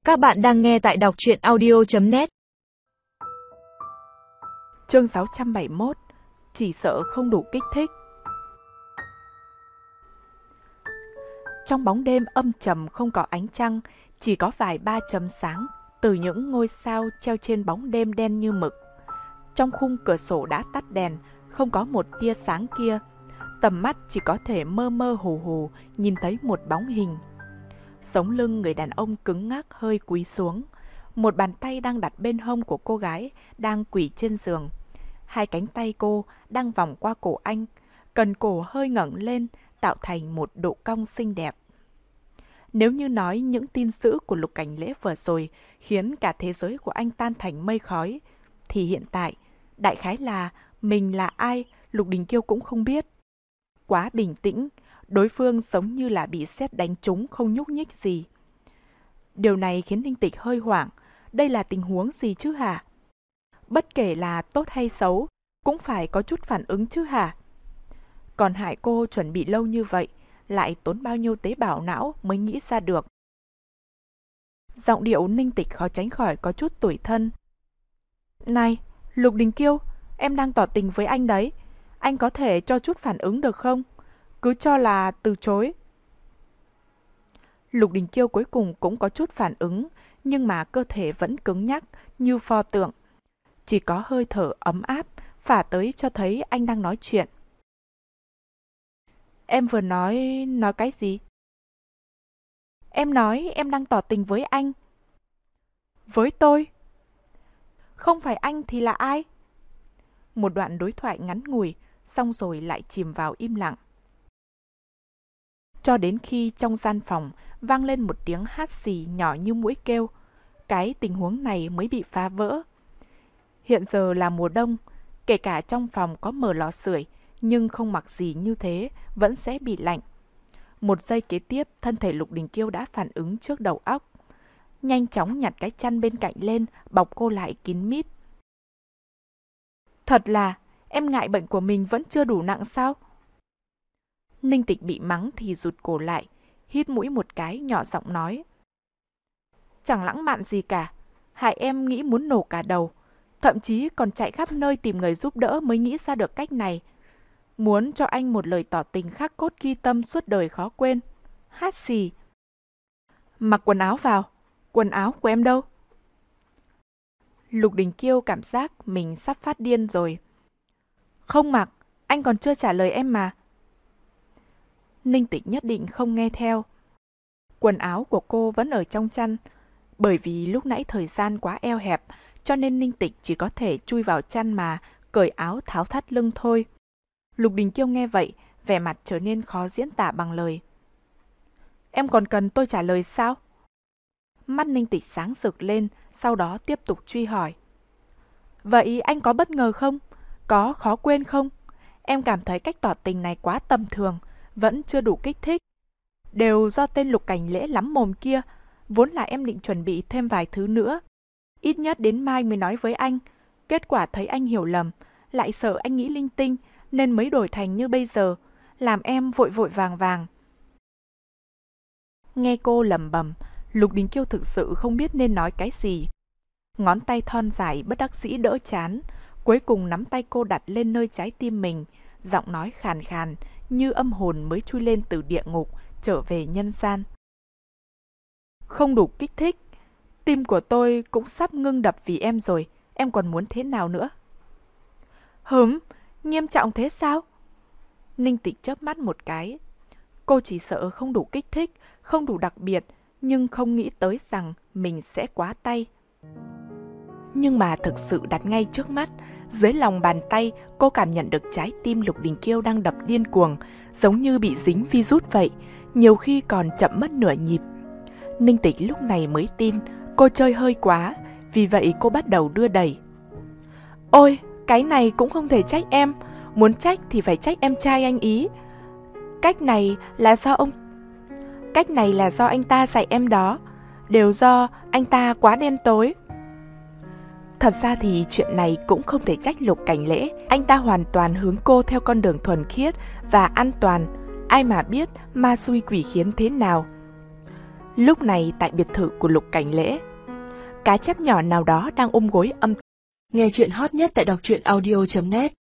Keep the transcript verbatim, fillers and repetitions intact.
Các bạn đang nghe tại đọc truyện audio chấm net. Chương sáu trăm bảy mươi mốt. Chỉ sợ không đủ kích thích. Trong bóng đêm âm trầm không có ánh trăng, chỉ có vài ba chấm sáng từ những ngôi sao treo trên bóng đêm đen như mực. Trong khung cửa sổ đã tắt đèn, không có một tia sáng kia. Tầm mắt chỉ có thể mơ mơ hồ hồ nhìn thấy một bóng hình. Sống lưng người đàn ông cứng ngắc hơi cúi xuống. Một bàn tay đang đặt bên hông của cô gái đang quỳ trên giường. Hai cánh tay cô đang vòng qua cổ anh, cần cổ hơi ngẩng lên tạo thành một độ cong xinh đẹp. Nếu như nói những tin dữ của Lục Cảnh Lễ vừa rồi khiến cả thế giới của anh tan thành mây khói, thì hiện tại, đại khái là mình là ai Lục Đình Kiêu cũng không biết. Quá bình tĩnh, đối phương giống như là bị sét đánh trúng không nhúc nhích gì. Điều này khiến Ninh Tịch hơi hoảng, đây là tình huống gì chứ hả? Bất kể là tốt hay xấu, cũng phải có chút phản ứng chứ hả? Còn hại cô chuẩn bị lâu như vậy, lại tốn bao nhiêu tế bào não mới nghĩ ra được. Giọng điệu Ninh Tịch khó tránh khỏi có chút tủi thân. Này, Lục Đình Kiêu, em đang tỏ tình với anh đấy. Anh có thể cho chút phản ứng được không? Cứ cho là từ chối. Lục Đình Kiêu cuối cùng cũng có chút phản ứng, nhưng mà cơ thể vẫn cứng nhắc như pho tượng. Chỉ có hơi thở ấm áp phả tới cho thấy anh đang nói chuyện. Em vừa nói... nói cái gì? Em nói em đang tỏ tình với anh. Với tôi? Không phải anh thì là ai? Một đoạn đối thoại ngắn ngủi, xong rồi lại chìm vào im lặng. Cho đến khi trong gian phòng vang lên một tiếng hát xì nhỏ như muỗi kêu, cái tình huống này mới bị phá vỡ. Hiện giờ là mùa đông, kể cả trong phòng có mở lò sưởi, nhưng không mặc gì như thế vẫn sẽ bị lạnh. Một giây kế tiếp, thân thể Lục Đình Kiêu đã phản ứng trước đầu óc. Nhanh chóng nhặt cái chăn bên cạnh lên, bọc cô lại kín mít. Thật là, em ngại bệnh của mình vẫn chưa đủ nặng sao? Ninh Tịch bị mắng thì rụt cổ lại, hít mũi một cái nhỏ giọng nói. Chẳng lãng mạn gì cả, hại em nghĩ muốn nổ cả đầu. Thậm chí còn chạy khắp nơi tìm người giúp đỡ mới nghĩ ra được cách này. Muốn cho anh một lời tỏ tình khắc cốt ghi tâm suốt đời khó quên. Hát xì. Mặc quần áo vào. Quần áo của em đâu? Lục Đình Kiêu cảm giác mình sắp phát điên rồi. Không mặc, anh còn chưa trả lời em mà. Ninh Tịch nhất định không nghe theo. Quần áo của cô vẫn ở trong chăn. Bởi vì lúc nãy thời gian quá eo hẹp, cho nên Ninh Tịch chỉ có thể chui vào chăn mà cởi áo tháo thắt lưng thôi. Lục Đình Kiêu nghe vậy, vẻ mặt trở nên khó diễn tả bằng lời. Em còn cần tôi trả lời sao? Mắt Ninh Tịch sáng rực lên, sau đó tiếp tục truy hỏi. Vậy anh có bất ngờ không? Có khó quên không? Em cảm thấy cách tỏ tình này quá tầm thường, vẫn chưa đủ kích thích. Đều do tên Lục Cảnh Lễ lắm mồm kia, vốn là em định chuẩn bị thêm vài thứ nữa. Ít nhất đến mai mới nói với anh. Kết quả thấy anh hiểu lầm, lại sợ anh nghĩ linh tinh, nên mới đổi thành như bây giờ, làm em vội vội vàng vàng. Nghe cô lẩm bẩm, Lục Đình Kiêu thực sự không biết nên nói cái gì. Ngón tay thon dài bất đắc dĩ đỡ chán, cuối cùng nắm tay cô đặt lên nơi trái tim mình, giọng nói khàn khàn như âm hồn mới chui lên từ địa ngục trở về nhân gian. Không đủ kích thích, tim của tôi cũng sắp ngưng đập vì em rồi, em còn muốn thế nào nữa? Hửm, nghiêm trọng thế sao? Ninh Tịch chớp mắt một cái. Cô chỉ sợ không đủ kích thích, không đủ đặc biệt, nhưng không nghĩ tới rằng mình sẽ quá tay. Nhưng mà thực sự đặt ngay trước mắt, dưới lòng bàn tay cô cảm nhận được trái tim Lục Đình Kiêu đang đập điên cuồng, giống như bị dính virus vậy, nhiều khi còn chậm mất nửa nhịp. Ninh Tịch lúc này mới tin cô chơi hơi quá, vì vậy cô bắt đầu đưa đẩy. Ôi, cái này cũng không thể trách em, muốn trách thì phải trách em trai anh ý. Cách này là do ông... Cách này là do anh ta dạy em đó, đều do anh ta quá đen tối. Thật ra thì chuyện này cũng không thể trách Lục Cảnh Lễ, anh ta hoàn toàn hướng cô theo con đường thuần khiết và an toàn, ai mà biết ma xui quỷ khiến thế nào. Lúc này tại biệt thự của Lục Cảnh Lễ, cá chép nhỏ nào đó đang ôm gối âm. Nghe chuyện hot nhất tại đọc truyện audio chấm net